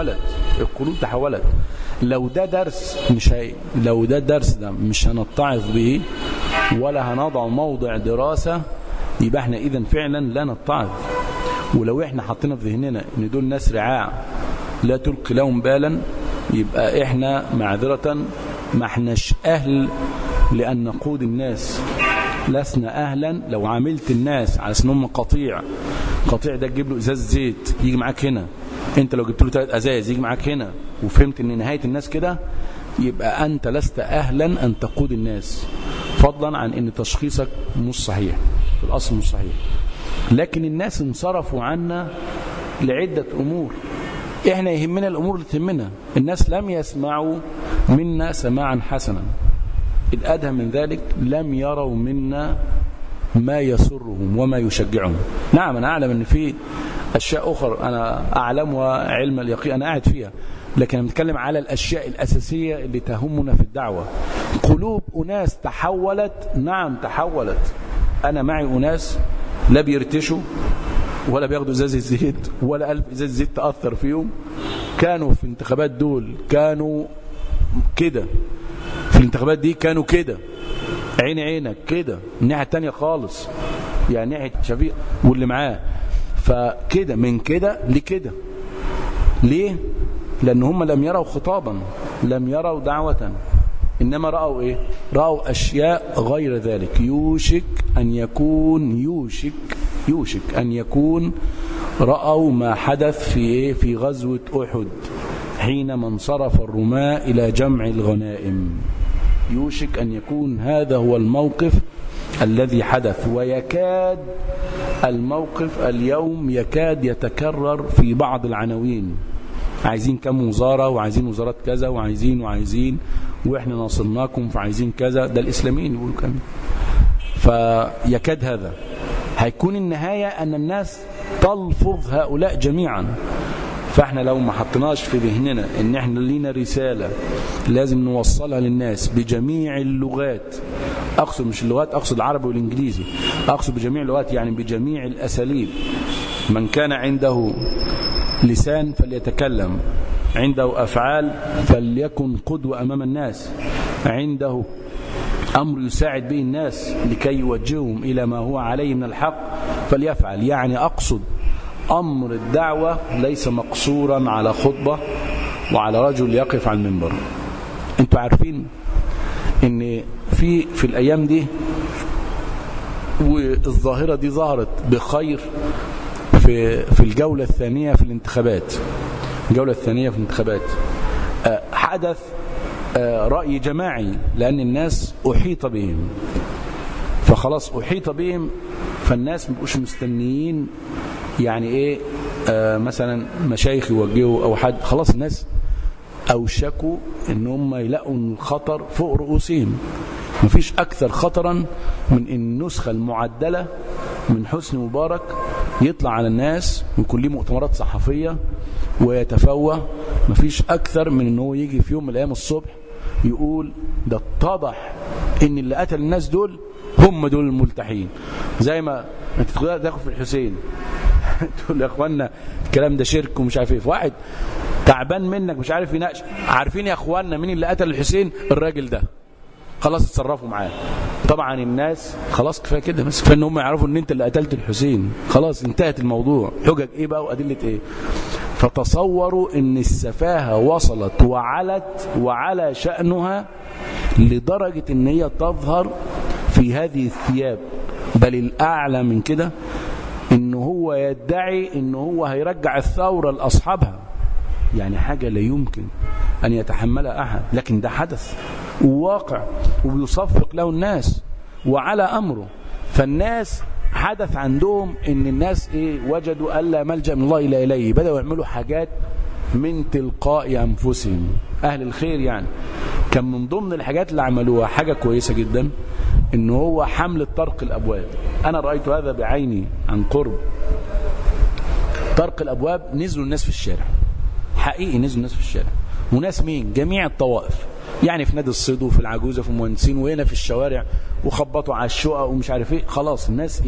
تحولت. لو ده درس لو ده درس ده مش هنتعظ به ولا هنضع موضع دراسة، يبقى احنا إذن فعلا لا نتعظ. ولو احنا حطينا في ذهننا ان دول ناس رعاع لا تلقي لهم بالا، يبقى احنا معذرة ما احناش أهل لأن نقود الناس، لسنا أهلا. لو عاملت الناس على سنهم قطيع ده تجيب له إزاز زيت يجي معاك هنا، انت لو جبت له 3 أزاز يجي معاك هنا، وفهمت ان نهاية الناس كده، يبقى أنت لست أهلا أن تقود الناس، فضلا عن ان تشخيصك مش صحيح، في الأصل مش صحيح. لكن الناس انصرفوا عنا لعدة أمور، احنا يهمنا الأمور اللي تهمنا. الناس لم يسمعوا منا سماعا حسنا، إذ أدهى من ذلك لم يروا منا ما يسرهم وما يشجعهم. نعم أنا أعلم أن في أشياء أخرى أنا أعلمها علم اليقين أنا قاعد فيها، لكن أنا بتكلم على الأشياء الأساسية اللي تهمنا في الدعوة. قلوب أناس تحولت، نعم تحولت. أنا معي أناس لا بيرتشوا ولا بياخدوا ازاز الزيت ولا 1000 ازاز زيت تأثر فيهم، كانوا في الانتخابات دول كانوا كده، في الانتخابات دي كانوا كده، عينك كده، الناحية التانية خالص، يعني ناحية شفيق واللي معاه، فكده من كده لكده. ليه؟ لأن هم لم يروا خطابا، لم يروا دعوة، إنما رأوا إيه؟ رأوا أشياء غير ذلك. يوشك أن يكون رأوا ما حدث في إيه؟ في غزوة أحد حينما انصرف الرماة إلى جمع الغنائم. يوشك أن يكون هذا هو الموقف الذي حدث، ويكاد الموقف اليوم يكاد يتكرر في بعض العناوين. عايزين كم وزارة، وعايزين وزارات كذا، وعايزين وإحنا ناصرناكم فعايزين كذا. ده الإسلاميين يقولوا كم. فيكاد هذا هيكون النهاية أن الناس تلفظ هؤلاء جميعا. فإحنا لو ما حطناش في ذهننا أن إحنا لينا رسالة لازم نوصلها للناس بجميع اللغات، أقصد مش اللغات، أقصد العربي والإنجليزي، أقصد بجميع اللغات يعني بجميع الأساليب. من كان عنده لسان فليتكلم، عنده أفعال فليكن قدوة أمام الناس، عنده أمر يساعد به الناس لكي يوجههم إلى ما هو عليه من الحق فليفعل. يعني أقصد أمر الدعوة ليس مقصورا على خطبة وعلى رجل يقف على المنبر. أنتوا عارفين إن في الأيام دي والظاهرة دي ظهرت بخير في الجولة الثانية في الانتخابات. الجولة الثانية في الانتخابات حدث رأي جماعي، لأن الناس أحيط بهم، فخلاص أحيط بهم، فالناس مبقوش مستنيين يعني إيه مثلا مشايخ يوجهوا أو حد، خلاص الناس أوشكوا إن هم يلاقوا الخطر فوق رؤوسهم. مفيش أكثر خطرا من النسخة المعدلة من حسني مبارك يطلع على الناس ويكون له مؤتمرات صحفية ويتفوه. مفيش أكثر من إنه يجي في يوم من الأيام الصبح يقول ده اتضح إن اللي قتل الناس دول هم دول الملتحين. زي ما أنت تاخد في الحسين تقول يا أخوانا الكلام ده شرك ومش عارف إيه، واحد تعبان منك مش عارف يناقش. عارفين يا أخوانا مين اللي قتل الحسين؟ الراجل ده. خلاص اتصرفوا معاه. طبعا الناس خلاص كفايه كده، بس كفايه ان هم يعرفوا ان انت اللي قتلت الحسين، خلاص انتهت الموضوع. حجج ايه بقى وادله ايه؟ فتصوروا ان السفاهه وصلت وعلى شأنها لدرجه ان هي تظهر في هذه الثياب. بل الاعلى من كده ان هو يدعي ان هو هيرجع الثوره لاصحابها. يعني حاجه لا يمكن ان يتحملها احد، لكن ده حدث وواقع وبيصفق له الناس وعلى أمره. فالناس حدث عندهم ان الناس وجدوا ألا ملجأ من الله إلا إليه، بدأوا يعملوا حاجات من تلقاء أنفسهم. أهل الخير يعني كان من ضمن الحاجات اللي عملوها حاجة كويسة جدا، ان هو حمل طرق الأبواب. أنا رأيت هذا بعيني عن قرب. طرق الأبواب نزلوا الناس في الشارع، حقيقي نزلوا الناس في الشارع، وناس مين؟ جميع الطوائف، يعني في نادي الصيد وفي العجوزة في المهندسين وهنا في الشوارع، وخبطوا على الشقق ومش عارف ايه. خلاص الناس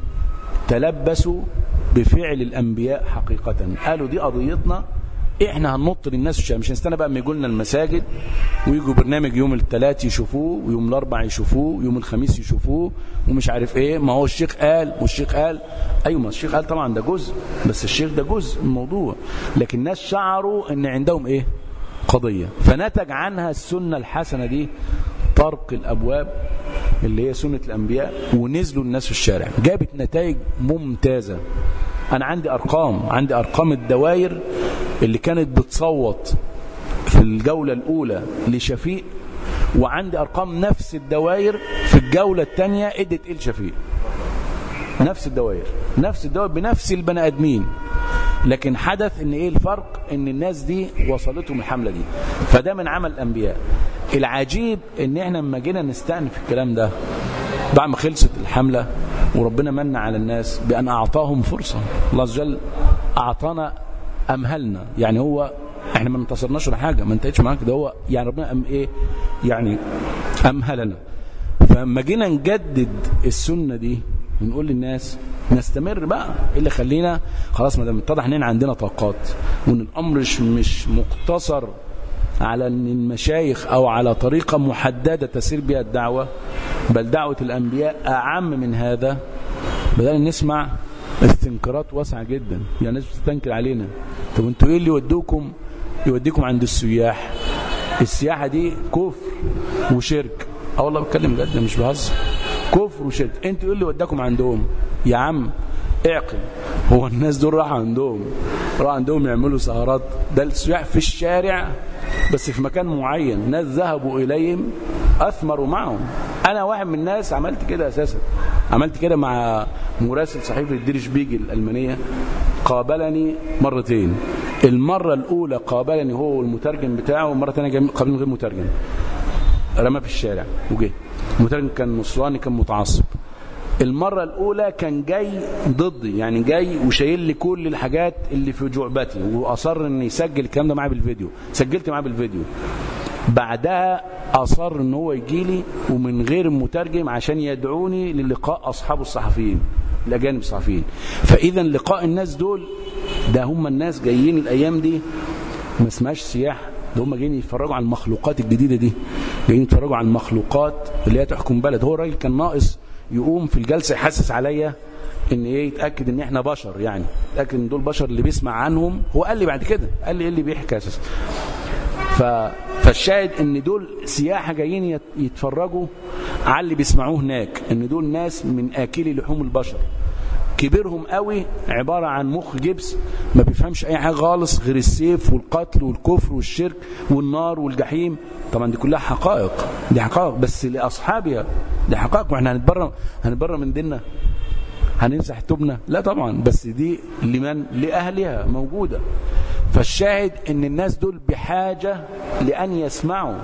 تلبسوا بفعل الأنبياء حقيقة، قالوا دي قضيتنا، احنا هننط للناس في الشارع، مش هنستنى بقى اما يجوا لنا المساجد ويجوا برنامج يوم الثلاث يشوفوه ويوم الاربع يشوفوه ويوم الخميس يشوفوه ومش عارف ايه. ما هو الشيخ قال والشيخ قال، ايوه ما الشيخ قال طبعا ده جزء، بس الشيخ ده جزء من الموضوع، لكن الناس شعروا ان عندهم قضية، فنتج عنها السنة الحسنة دي، طرق الأبواب اللي هي سنة الأنبياء، ونزلوا الناس في الشارع، جابت نتائج ممتازة. أنا عندي أرقام الدوائر اللي كانت بتصوت في الجولة الأولى لشفيق، وعندي أرقام نفس الدوائر في الجولة الثانية ادت شفيق. نفس الدوائر بنفس البني آدمين، لكن حدث ان الفرق ان الناس دي وصلتهم الحملة دي، فده من عمل الأنبياء. العجيب ان احنا لما جينا نستأنف الكلام ده بعد ما خلصت الحملة وربنا من على الناس بأن أعطاهم فرصة، الله عز وجل أعطانا، أمهلنا، يعني هو احنا ما انتصرناش ولا حاجة، ما انتهتش معاك، ده هو يعني ربنا يعني أمهلنا. فلما جينا نجدد السنة دي ونقول للناس نستمر بقى، اللي خلينا خلاص ما دام اتضح ان عندنا طاقات، وان الامر مش مقتصر على ان المشايخ او على طريقة محددة تسير بها الدعوة، بل دعوة الانبياء اعم من هذا. بدأنا نسمع استنكارات واسعة جدا، يعني الناس بتستنكر علينا، طب انتوا ايه اللي يوديكم عند السياح؟ السياحة دي كفر وشرك. والله بتكلم جد مش بهزر، كفر وشرك. انتوا ايه اللي وداكم عندهم؟ يا عم اعقل، هو الناس دول راحوا عندهم يعملوا سهرات؟ ده السياح في الشارع بس في مكان معين، ناس ذهبوا اليهم اثمروا معهم. انا واحد من الناس عملت كده، اساسا عملت كده مع مراسل صحيفة دير شبيجل الألمانية، قابلني مرتين. المرة الأولى قابلني هو والمترجم بتاعه، والمرة الثانية قابلني غير مترجم، رمى في الشارع وجه. المترجم كان نصراني، كان متعصب. المرة الأولى كان جاي ضدي، يعني جاي وشايل لي كل الحاجات اللي في جعبتي، وأصر أن يسجل الكلام ده معي بالفيديو، سجلت معاه بالفيديو. بعدها أصر أن هو يجي لي ومن غير المترجم عشان يدعوني للقاء أصحاب الصحفيين الأجانب الصحفيين. فإذا لقاء الناس دول ده هم الناس جايين الأيام دي ما اسمهاش سياحة، ده هم جايين يتفرجوا على المخلوقات الجديدة دي، جايين يتفرجوا على المخلوقات اللي هي تحكم بلد. هو الراجل كان ناقص يقوم في الجلسة يحسس عليا ان يتأكد ان احنا بشر، يعني يتأكد ان دول بشر اللي بيسمع عنهم. هو قال لي بعد كده، قال لي ايه اللي بيحكي اساسا. فالشاهد ان دول سياحة جايين يتفرجوا على اللي بيسمعوه هناك، ان دول ناس من آكلي لحوم البشر، كبيرهم قوي عبارة عن مخ جبس ما بيفهمش اي حاجة خالص غير السيف والقتل والكفر والشرك والنار والجحيم. طبعا دي كلها حقائق، دي حقائق بس لأصحابها، دي حقائق. واحنا هنتبرى من ديننا، هنمسح توبنا؟ لا طبعا، بس دي لمن؟ لأهلها موجودة. فالشاهد ان الناس دول بحاجة لأن يسمعوا،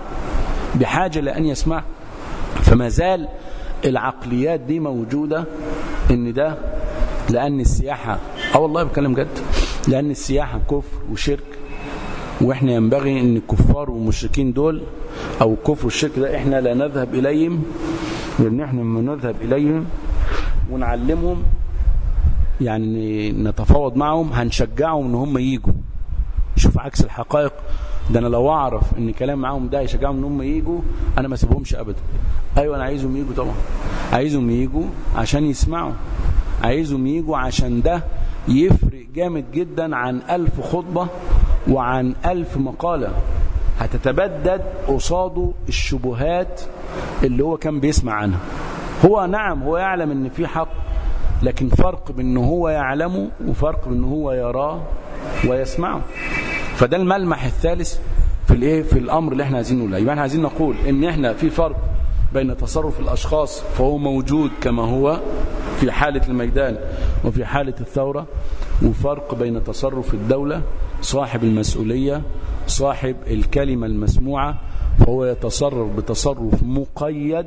فما زال العقليات دي موجودة، ان ده لأن السياحة، والله بكلم جد، لأن السياحة كفر وشرك، واحنا ينبغي ان الكفار والمشركين دول او الكفر والشرك ده احنا لا نذهب اليهم، لان احنا لما نذهب اليهم ونعلمهم يعني نتفاوض معهم هنشجعهم ان هم ييجوا. شوف عكس الحقائق، ده انا لو اعرف ان كلام معاهم ده يشجعهم ان هم ييجوا انا ما اسيبهمش ابدا. ايوه انا عايزهم ييجوا، طبعا عايزهم ييجوا عشان يسمعوا، عايزهم ييجوا عشان ده يفرق جامد جدا عن 1000 خطبة وعن 1000 مقالة. هتتبدد قصاده الشبهات اللي هو كان بيسمع عنها. هو نعم هو يعلم ان في حق، لكن فرق بأنه هو يعلمه وفرق بأنه هو يراه ويسمعه. فده الملمح الثالث في الأمر اللي احنا عايزين نقوله. يبقى احنا عايزين نقول ان احنا في فرق بين تصرف الأشخاص فهو موجود كما هو، في حالة الميدان وفي حالة الثورة، وفرق بين تصرف الدولة صاحب المسؤولية صاحب الكلمة المسموعة، فهو يتصرف بتصرف مقيد،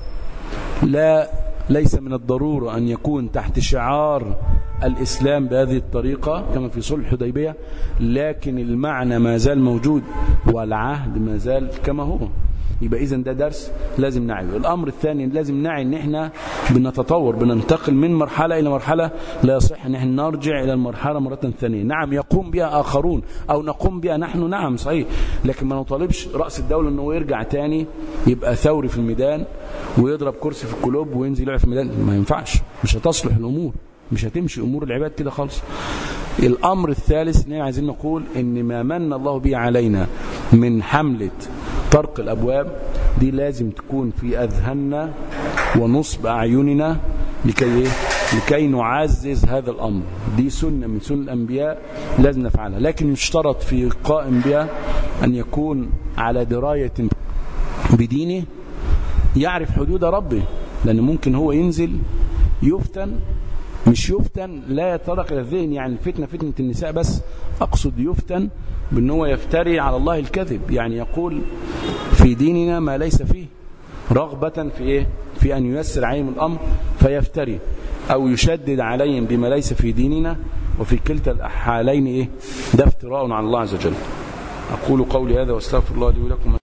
ليس من الضرورة أن يكون تحت شعار الإسلام بهذه الطريقة كما في صلح الحديبية، لكن المعنى ما زال موجود والعهد ما زال كما هو. يبقى إذن ده درس لازم نعيه. الأمر الثاني لازم نعي أن احنا بنتطور، بننتقل من مرحلة إلى مرحلة، لا يصح أن احنا نرجع إلى المرحلة مرة ثانية. نعم يقوم بها آخرون أو نقوم بها نحن، نعم صحيح، لكن ما نطالبش رأس الدولة أنه يرجع تاني يبقى ثوري في الميدان ويضرب كرسي في الكلوب وينزل يلعب في الميدان. ما ينفعش، مش هتصلح الأمور، مش هتمشي أمور العباد كده خالص. الأمر الثالث عايزين نقول إن ما من الله به علينا من حملة طرق الأبواب دي لازم تكون في أذهاننا ونصب أعيننا لكي نعزز هذا الأمر. دي سنة من سنن الأنبياء لازم نفعلها، لكن يشترط في القائم بها أن يكون على دراية بدينه، يعرف حدود ربه، لأن ممكن هو ينزل يفتن، مش يفتن لا يتطرق إلى الذهن، يعني الفتنة فتنة النساء بس، أقصد يفتن بأنه هو يفتري على الله الكذب، يعني يقول في ديننا ما ليس فيه، رغبة في إيه؟ في أن ييسر عليهم الأمر فيفتري، أو يشدد عليهم بما ليس في ديننا، وفي كلتا الحالين إيه؟ ده افتراء على الله عز وجل. أقول قولي هذا واستغفر الله لي ولكم.